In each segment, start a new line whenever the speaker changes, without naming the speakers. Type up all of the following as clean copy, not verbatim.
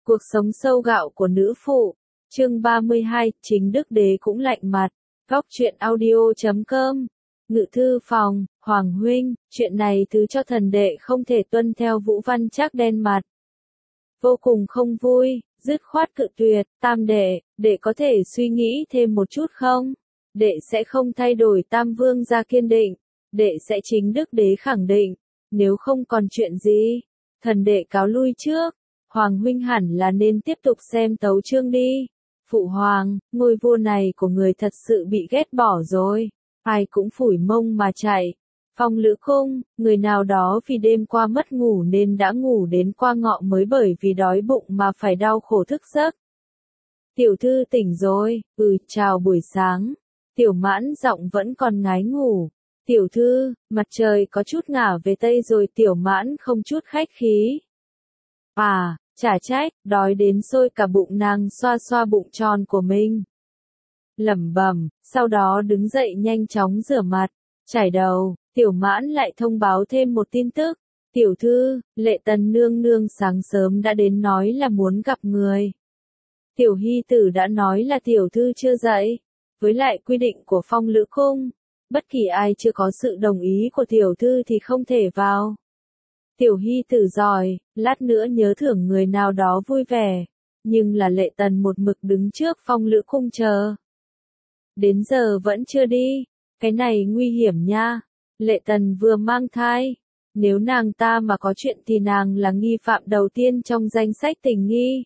Cuộc sống sâu gạo của nữ phụ. Chương 32, chính đức đế cũng lạnh mặt. Góc truyện audio.com. Ngự thư phòng, Hoàng huynh, chuyện này thứ cho thần đệ không thể tuân theo Vũ Văn Trác đen mặt. Vô cùng không vui, dứt khoát cự tuyệt, tam đệ có thể suy nghĩ thêm một chút không? Đệ sẽ không thay đổi Tam Vương gia kiên định, đệ sẽ chính đức đế khẳng định, nếu không còn chuyện gì, thần đệ cáo lui trước. Hoàng huynh hẳn là nên tiếp tục xem tấu chương đi. Phụ hoàng, ngôi vua này của người thật sự bị ghét bỏ rồi, ai cũng phủi mông mà chạy. Phong Lữ Cung, người nào đó vì đêm qua mất ngủ nên đã ngủ đến qua ngọ mới bởi vì đói bụng mà phải đau khổ thức giấc. Tiểu thư tỉnh rồi, chào buổi sáng. Tiểu Mãn giọng vẫn còn ngái ngủ. Tiểu thư, mặt trời có chút ngả về tây rồi. Tiểu Mãn không chút khách khí. Chả trách, đói đến sôi cả bụng. Nàng xoa xoa bụng tròn của mình, lẩm bẩm, sau đó đứng dậy nhanh chóng rửa mặt, chải đầu. Tiểu Mãn lại thông báo thêm một tin tức. Tiểu thư, Lệ Tần nương nương sáng sớm đã đến nói là muốn gặp người. Tiểu Hy Tử đã nói là tiểu thư chưa dậy. Với lại quy định của Phong Lữ Cung, bất kỳ ai chưa có sự đồng ý của tiểu thư thì không thể vào. Tiểu Hy Tử giỏi, lát nữa nhớ thưởng người nào đó vui vẻ. Nhưng là Lệ Tần một mực đứng trước Phong Lữ Cung chờ. Đến giờ vẫn chưa đi, cái này nguy hiểm nha. Lệ Tần vừa mang thai, nếu nàng ta mà có chuyện thì nàng là nghi phạm đầu tiên trong danh sách tình nghi.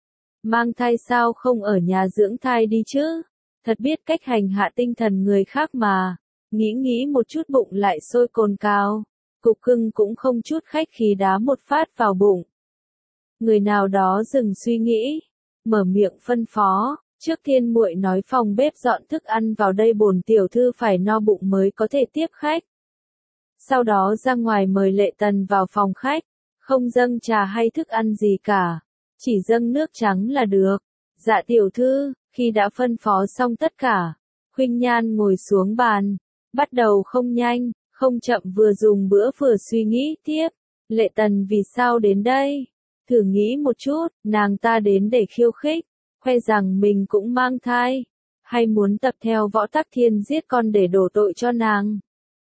Mang thai sao không ở nhà dưỡng thai đi chứ? Thật biết cách hành hạ tinh thần người khác mà. Nghĩ một chút bụng lại sôi cồn cào. Cục cưng cũng không chút khách khí đá một phát vào bụng. Người nào đó dừng suy nghĩ, mở miệng phân phó. Trước tiên muội nói phòng bếp dọn thức ăn vào đây, bổn tiểu thư phải no bụng mới có thể tiếp khách. Sau đó ra ngoài mời Lệ Tần vào phòng khách, không dâng trà hay thức ăn gì cả, chỉ dâng nước trắng là được. Dạ tiểu thư. Khi đã phân phó xong tất cả, Khuynh Nhan ngồi xuống bàn, bắt đầu không nhanh, không chậm vừa dùng bữa vừa suy nghĩ tiếp. Lệ Tần vì sao đến đây? Thử nghĩ một chút, nàng ta đến để khiêu khích, khoe rằng mình cũng mang thai, hay muốn tập theo Võ Tắc Thiên giết con để đổ tội cho nàng?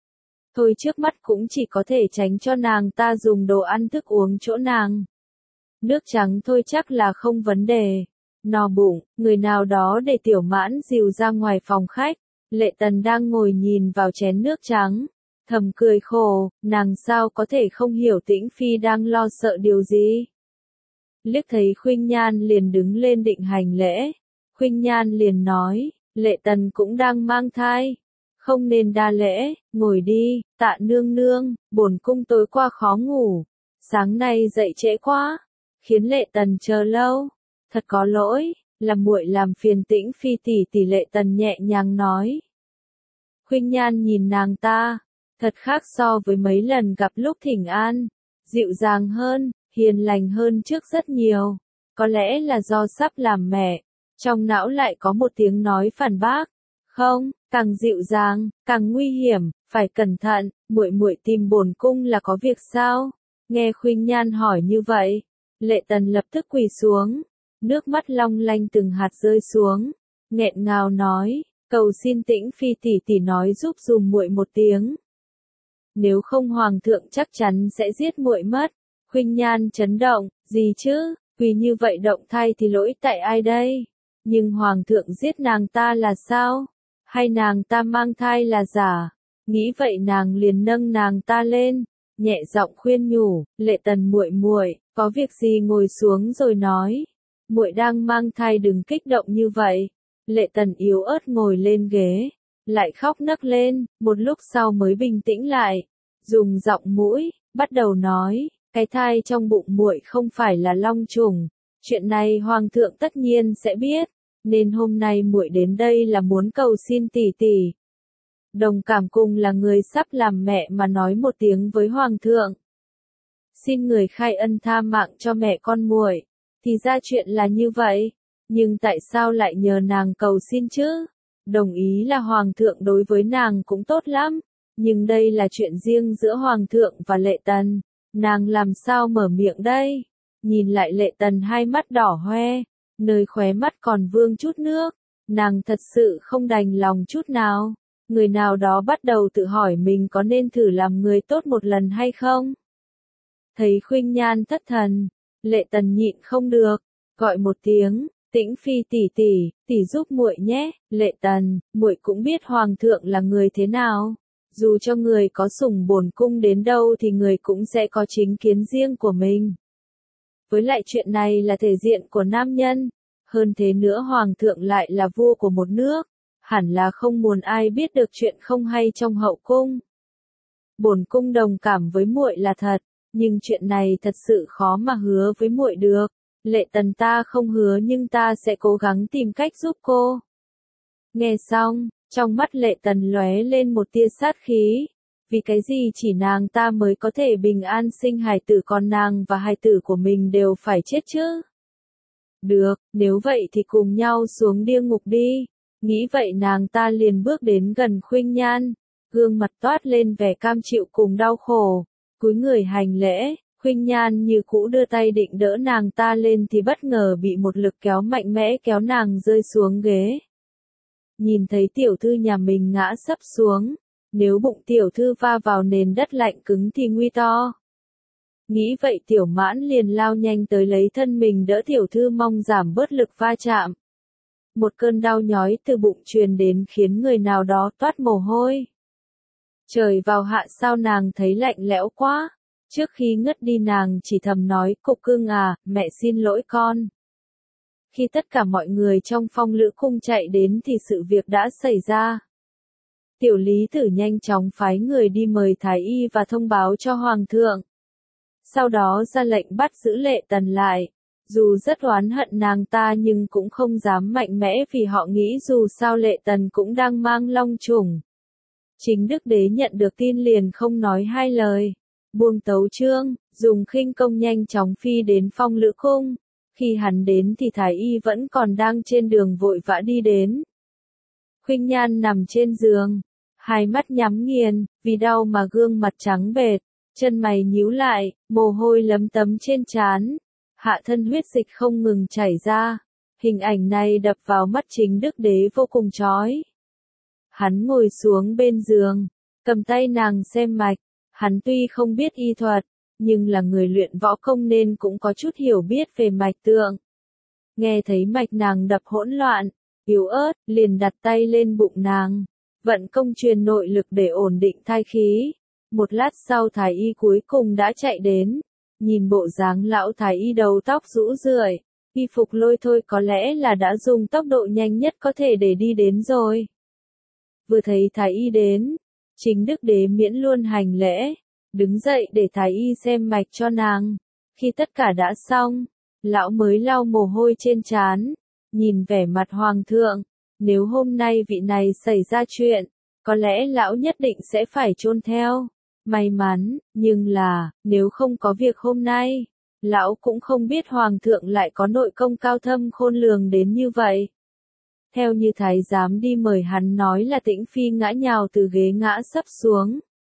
Thôi trước mắt cũng chỉ có thể tránh cho nàng ta dùng đồ ăn thức uống chỗ nàng. Nước trắng thôi chắc là không vấn đề. No bụng, người nào đó để Tiểu Mãn dìu ra ngoài phòng khách. Lệ Tần đang ngồi nhìn vào chén nước trắng, thầm cười khổ, nàng sao có thể không hiểu Tĩnh Phi đang lo sợ điều gì. Liếc thấy Khuynh Nhan liền đứng lên định hành lễ. Khuynh Nhan liền nói, Lệ Tần cũng đang mang thai, không nên đa lễ, ngồi đi. Tạ nương nương, bổn cung tối qua khó ngủ, sáng nay dậy trễ quá, khiến Lệ Tần chờ lâu. Thật có lỗi, là muội làm phiền Tĩnh Phi tỷ. Lệ Tần nhẹ nhàng nói. Khuynh Nhan nhìn nàng ta, thật khác so với mấy lần gặp lúc thỉnh an, dịu dàng hơn, hiền lành hơn trước rất nhiều. Có lẽ là do sắp làm mẹ, trong não lại có một tiếng nói phản bác. Không, càng dịu dàng, càng nguy hiểm, phải cẩn thận. Muội tìm bổn cung là có việc sao? Nghe Khuynh Nhan hỏi như vậy, Lệ Tần lập tức quỳ xuống. Nước mắt long lanh từng hạt rơi xuống, nghẹn ngào nói, cầu xin Tĩnh Phi tỷ nói giúp dùm muội một tiếng. Nếu không hoàng thượng chắc chắn sẽ giết muội mất. Khuynh Nhan chấn động, gì chứ, vì như vậy động thai thì lỗi tại ai đây? Nhưng hoàng thượng giết nàng ta là sao? Hay nàng ta mang thai là giả? Nghĩ vậy nàng liền nâng nàng ta lên, nhẹ giọng khuyên nhủ, Lệ Tần muội, có việc gì ngồi xuống rồi nói. Muội đang mang thai đừng kích động như vậy. Lệ Tần yếu ớt ngồi lên ghế, lại khóc nấc lên, một lúc sau mới bình tĩnh lại, dùng giọng mũi, bắt đầu nói, cái thai trong bụng muội không phải là long trùng, chuyện này hoàng thượng tất nhiên sẽ biết, nên hôm nay muội đến đây là muốn cầu xin tỷ. Đồng cảm cùng là người sắp làm mẹ mà nói một tiếng với hoàng thượng. Xin người khai ân tha mạng cho mẹ con muội. Thì ra chuyện là như vậy, nhưng tại sao lại nhờ nàng cầu xin chứ? Đồng ý là hoàng thượng đối với nàng cũng tốt lắm, nhưng đây là chuyện riêng giữa hoàng thượng và Lệ Tần, nàng làm sao mở miệng đây? Nhìn lại Lệ Tần hai mắt đỏ hoe, nơi khóe mắt còn vương chút nước, nàng thật sự không đành lòng chút nào. Người nào đó bắt đầu tự hỏi mình có nên thử làm người tốt một lần hay không? Thấy Khuynh Nhan thất thần, Lệ Tần nhịn không được, gọi một tiếng, Tĩnh Phi tỷ giúp muội nhé. Lệ Tần, muội cũng biết hoàng thượng là người thế nào, dù cho người có sủng bổn cung đến đâu thì người cũng sẽ có chính kiến riêng của mình. Với lại chuyện này là thể diện của nam nhân, hơn thế nữa hoàng thượng lại là vua của một nước, hẳn là không muốn ai biết được chuyện không hay trong hậu cung. Bổn cung đồng cảm với muội là thật, nhưng chuyện này thật sự khó mà hứa với muội được. Lệ Tần, ta không hứa nhưng ta sẽ cố gắng tìm cách giúp cô. Nghe xong, trong mắt Lệ Tần lóe lên một tia sát khí. Vì cái gì chỉ nàng ta mới có thể bình an sinh hài tử, còn nàng và hài tử của mình đều phải chết chứ? Được, nếu vậy thì cùng nhau xuống địa ngục đi. Nghĩ vậy nàng ta liền bước đến gần Khuynh Nhan, gương mặt toát lên vẻ cam chịu cùng đau khổ, cúi người hành lễ. Khuynh Nhan như cũ đưa tay định đỡ nàng ta lên thì bất ngờ bị một lực kéo mạnh mẽ kéo nàng rơi xuống ghế. Nhìn thấy tiểu thư nhà mình ngã sấp xuống, nếu bụng tiểu thư va vào nền đất lạnh cứng thì nguy to. Nghĩ vậy Tiểu Mãn liền lao nhanh tới lấy thân mình đỡ tiểu thư mong giảm bớt lực va chạm. Một cơn đau nhói từ bụng truyền đến khiến người nào đó toát mồ hôi. Trời vào hạ sao nàng thấy lạnh lẽo quá. Trước khi ngất đi nàng chỉ thầm nói, Cục Cưng à, mẹ xin lỗi con. Khi tất cả mọi người trong Phong Lữ cung chạy đến thì sự việc đã xảy ra. Tiểu Lý Tử nhanh chóng phái người đi mời Thái Y và thông báo cho Hoàng thượng. Sau đó ra lệnh bắt giữ Lệ Tần lại. Dù rất oán hận nàng ta nhưng cũng không dám mạnh mẽ vì họ nghĩ dù sao Lệ Tần cũng đang mang long trùng. Chính Đức Đế nhận được tin liền không nói hai lời. Buông tấu chương, dùng khinh công nhanh chóng phi đến Phong Lữ cung. Khi hắn đến thì Thái Y vẫn còn đang trên đường vội vã đi đến. Khuynh Nhan nằm trên giường, hai mắt nhắm nghiền, vì đau mà gương mặt trắng bệch, chân mày nhíu lại, mồ hôi lấm tấm trên trán, hạ thân huyết dịch không ngừng chảy ra. Hình ảnh này đập vào mắt Chính Đức Đế vô cùng chói. Hắn ngồi xuống bên giường, cầm tay nàng xem mạch. Hắn tuy không biết y thuật, nhưng là người luyện võ công nên cũng có chút hiểu biết về mạch tượng. Nghe thấy mạch nàng đập hỗn loạn, yếu ớt, liền đặt tay lên bụng nàng, vận công truyền nội lực để ổn định thai khí. Một lát sau Thái Y cuối cùng đã chạy đến, nhìn bộ dáng lão Thái Y đầu tóc rũ rượi, y phục lôi thôi có lẽ là đã dùng tốc độ nhanh nhất có thể để đi đến rồi. Vừa thấy Thái Y đến, Chính Đức Đế miễn luôn hành lễ, đứng dậy để Thái Y xem mạch cho nàng. Khi tất cả đã xong, lão mới lau mồ hôi trên trán, nhìn vẻ mặt hoàng thượng, nếu hôm nay vị này xảy ra chuyện, có lẽ lão nhất định sẽ phải chôn theo. May mắn, nhưng là, nếu không có việc hôm nay, lão cũng không biết hoàng thượng lại có nội công cao thâm khôn lường đến như vậy. Theo như thái giám đi mời hắn nói là Tĩnh Phi ngã nhào từ ghế ngã sấp xuống.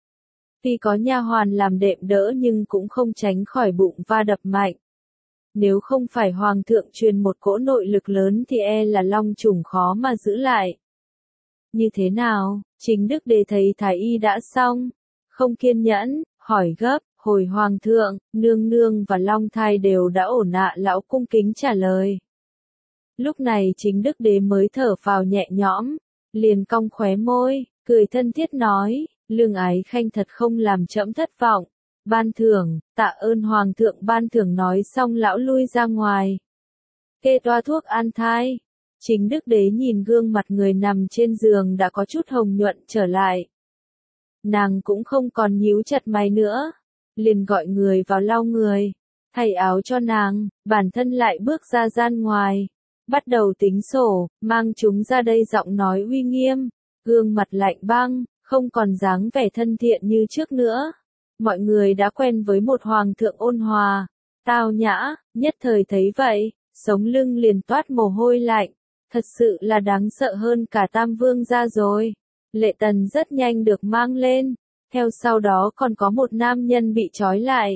Tuy có nha hoàn làm đệm đỡ nhưng cũng không tránh khỏi bụng va đập mạnh. Nếu không phải hoàng thượng truyền một cỗ nội lực lớn thì e là long trùng khó mà giữ lại. Như thế nào? Chính Đức Đế thấy Thái Y đã xong, không kiên nhẫn, hỏi gấp, hồi hoàng thượng, nương nương và long thai đều đã ổn ạ. Lão cung kính trả lời. Lúc này Chính Đức Đế mới thở phào nhẹ nhõm, liền cong khóe môi, cười thân thiết nói, Lương Ái Khanh thật không làm trẫm thất vọng. Ban thưởng, tạ ơn hoàng thượng ban thưởng. Nói xong lão lui ra ngoài, kê toa thuốc an thai. Chính Đức Đế nhìn gương mặt người nằm trên giường đã có chút hồng nhuận trở lại. Nàng cũng không còn nhíu chặt mày nữa, liền gọi người vào lau người, thay áo cho nàng, bản thân lại bước ra gian ngoài, bắt đầu tính sổ, mang chúng ra đây. Giọng nói uy nghiêm, gương mặt lạnh băng, không còn dáng vẻ thân thiện như trước nữa. Mọi người đã quen với một hoàng thượng ôn hòa, tao nhã, nhất thời thấy vậy, sống lưng liền toát mồ hôi lạnh, thật sự là đáng sợ hơn cả Tam Vương gia rồi. Lệ Tần rất nhanh được mang lên, theo sau đó còn có một nam nhân bị trói lại,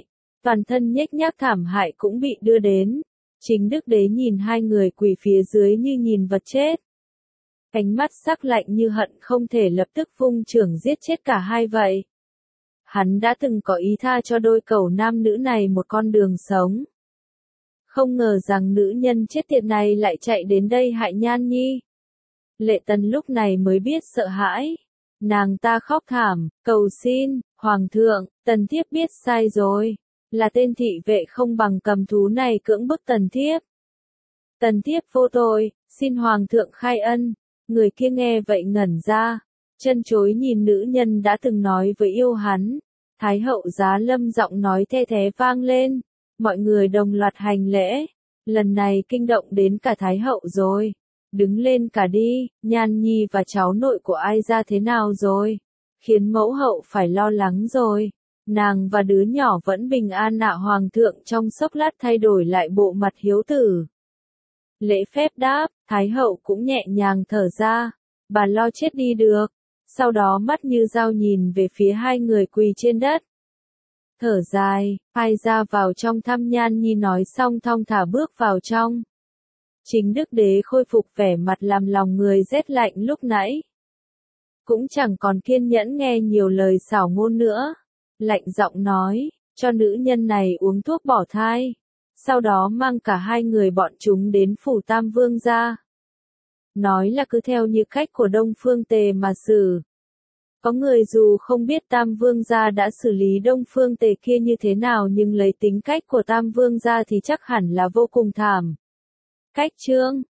toàn thân nhếch nhác thảm hại cũng bị đưa đến. Chính đức đế nhìn hai người quỳ phía dưới như nhìn vật chết. Ánh mắt sắc lạnh như hận không thể lập tức vung chưởng giết chết cả hai vậy. Hắn đã từng có ý tha cho đôi cẩu nam nữ này một con đường sống. Không ngờ rằng nữ nhân chết tiệt này lại chạy đến đây hại Nhan Nhi. Lệ Tần lúc này mới biết sợ hãi. Nàng ta khóc thảm, cầu xin, Hoàng thượng, Tần thiếp biết sai rồi. Là tên thị vệ không bằng cầm thú này cưỡng bức Tần thiếp. Tần thiếp vô tội, xin Hoàng thượng khai ân. Người kia nghe vậy ngẩn ra, chân chối nhìn nữ nhân đã từng nói với yêu hắn. Thái hậu Giá Lâm giọng nói the thé vang lên, mọi người đồng loạt hành lễ. Lần này kinh động đến cả Thái hậu rồi. Đứng lên cả đi, Nhan Nhi và cháu nội của ai ra thế nào rồi? Khiến mẫu hậu phải lo lắng rồi. Nàng và đứa nhỏ vẫn bình an ạ. Hoàng thượng trong chốc lát thay đổi lại bộ mặt hiếu tử. Lễ phép đáp, Thái hậu cũng nhẹ nhàng thở ra. Bà lo chết đi được. Sau đó mắt như dao nhìn về phía hai người quỳ trên đất. Thở dài, ai ra vào trong thăm Nhan Nhi nói xong thong thả bước vào trong. Chính đức đế khôi phục vẻ mặt làm lòng người rét lạnh lúc nãy. Cũng chẳng còn kiên nhẫn nghe nhiều lời xảo ngôn nữa. Lạnh giọng nói, cho nữ nhân này uống thuốc bỏ thai. Sau đó mang cả hai người bọn chúng đến phủ Tam Vương gia. Nói là cứ theo như cách của Đông Phương Tề mà xử. Có người dù không biết Tam Vương gia đã xử lý Đông Phương Tề kia như thế nào nhưng lấy tính cách của Tam Vương gia thì chắc hẳn là vô cùng thảm. Cách chương